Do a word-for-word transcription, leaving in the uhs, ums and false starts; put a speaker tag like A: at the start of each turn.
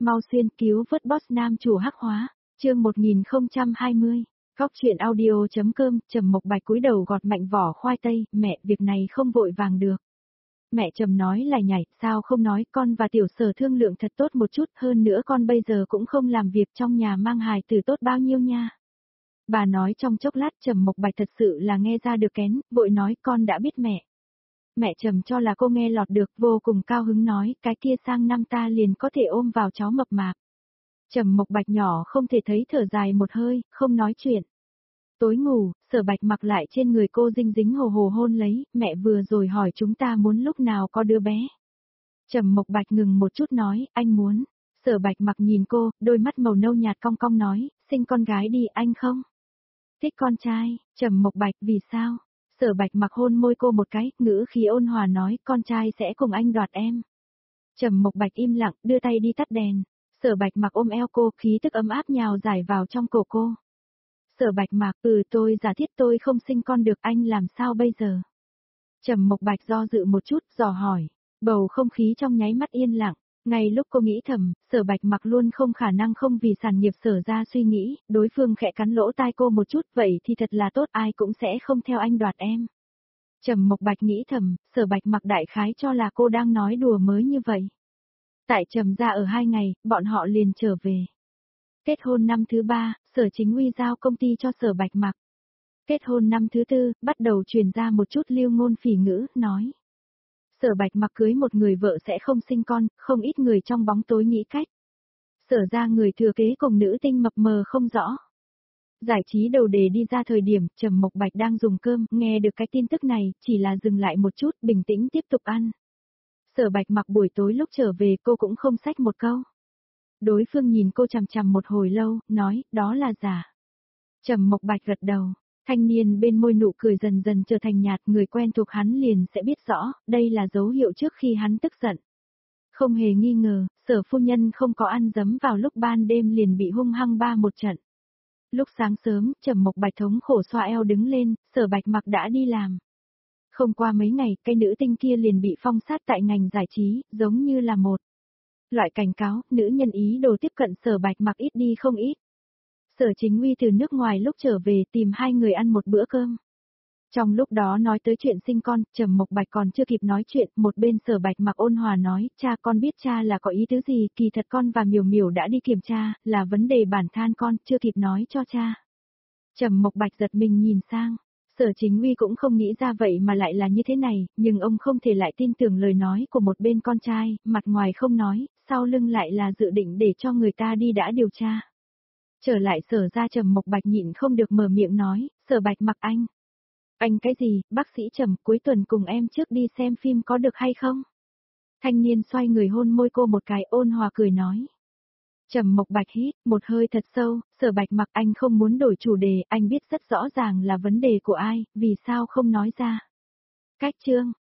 A: Mau xuyên cứu vớt boss nam chủ hắc hóa, chương một nghìn không trăm hai mươi. Góc chuyện audio.com, Trầm Mộc Bạch cúi đầu gọt mạnh vỏ khoai tây, mẹ, việc này không vội vàng được. Mẹ Trầm nói lại nhảy, sao không nói, con và tiểu Sở thương lượng thật tốt một chút, hơn nữa con bây giờ cũng không làm việc trong nhà mang hài tử tốt bao nhiêu nha. Bà nói trong chốc lát Trầm Mộc Bạch thật sự là nghe ra được kén, vội nói con đã biết mẹ. Mẹ Trầm cho là cô nghe lọt được, vô cùng cao hứng nói, cái kia sang năm ta liền có thể ôm vào cháu mập mạp. Trầm Mộc Bạch nhỏ không thể thấy thở dài một hơi, không nói chuyện. Tối ngủ, Sở Bạch mặc lại trên người cô dinh dính hồ hồ hôn lấy, mẹ vừa rồi hỏi chúng ta muốn lúc nào có đứa bé. Trầm Mộc Bạch ngừng một chút nói, anh muốn. Sở Bạch mặc nhìn cô, đôi mắt màu nâu nhạt cong cong nói, sinh con gái đi anh không? Thích con trai, Trầm Mộc Bạch vì sao? Sở Bạch mặc hôn môi cô một cái, ngữ khí ôn hòa nói, con trai sẽ cùng anh đoạt em. Trầm Mộc Bạch im lặng, đưa tay đi tắt đèn. Sở Bạch mặc ôm eo cô, khí tức ấm áp nhào giải vào trong cổ cô. Sở Bạch mặc, ừ tôi giả thiết tôi không sinh con được, anh làm sao bây giờ? Trầm Mộc Bạch do dự một chút, dò hỏi. Bầu không khí trong nháy mắt yên lặng. Ngay lúc cô nghĩ thầm, Sở Bạch mặc luôn không khả năng không vì sản nghiệp Sở ra suy nghĩ, đối phương khẽ cắn lỗ tai cô một chút, vậy thì thật là tốt, ai cũng sẽ không theo anh đoạt em. Trầm Mộc Bạch nghĩ thầm, Sở Bạch mặc đại khái cho là cô đang nói đùa mới như vậy. Tại Trầm ra ở hai ngày, bọn họ liền trở về. Kết hôn năm thứ ba, Sở Chính Uy giao công ty cho Sở Bạch mặc. Kết hôn năm thứ tư, bắt đầu truyền ra một chút lưu ngôn phỉ ngữ, nói. Sở Bạch mặc cưới một người vợ sẽ không sinh con, không ít người trong bóng tối nghĩ cách. Sở ra người thừa kế cùng nữ tinh mập mờ không rõ. Giải trí đầu đề đi ra thời điểm, Trầm Mộc Bạch đang dùng cơm, nghe được cái tin tức này, chỉ là dừng lại một chút, bình tĩnh tiếp tục ăn. Sở Bạch mặc buổi tối lúc trở về cô cũng không xách một câu. Đối phương nhìn cô chằm chằm một hồi lâu, nói, đó là giả. Trầm Mộc Bạch gật đầu. Thanh niên bên môi nụ cười dần dần trở thành nhạt, người quen thuộc hắn liền sẽ biết rõ, đây là dấu hiệu trước khi hắn tức giận. Không hề nghi ngờ, Sở phu nhân không có ăn dấm vào lúc ban đêm liền bị hung hăng ba một trận. Lúc sáng sớm, Trầm Mộc Bạch thống khổ xoa eo đứng lên, Sở Bạch mặc đã đi làm. Không qua mấy ngày, cái nữ tinh kia liền bị phong sát tại ngành giải trí, giống như là một loại cảnh cáo, nữ nhân ý đồ tiếp cận Sở Bạch mặc ít đi không ít. Sở Chính Uy từ nước ngoài lúc trở về tìm hai người ăn một bữa cơm. Trong lúc đó nói tới chuyện sinh con, Trầm Mộc Bạch còn chưa kịp nói chuyện, một bên Sở Bạch mặc ôn hòa nói, cha con biết cha là có ý tứ gì, kỳ thật con và Miểu Miểu đã đi kiểm tra, là vấn đề bản than con, chưa kịp nói cho cha. Trầm Mộc Bạch giật mình nhìn sang, Sở Chính Uy cũng không nghĩ ra vậy mà lại là như thế này, nhưng ông không thể lại tin tưởng lời nói của một bên con trai, mặt ngoài không nói, sau lưng lại là dự định để cho người ta đi đã điều tra. Trở lại Sở ra Trầm Mộc Bạch nhịn không được mở miệng nói, Sở Bạch mặc anh. Anh cái gì, bác sĩ Trầm, cuối tuần cùng em trước đi xem phim có được hay không? Thanh niên xoay người hôn môi cô một cái ôn hòa cười nói. Trầm Mộc Bạch hít một hơi thật sâu, Sở Bạch mặc anh không muốn đổi chủ đề, anh biết rất rõ ràng là vấn đề của ai, vì sao không nói ra. Cách chương,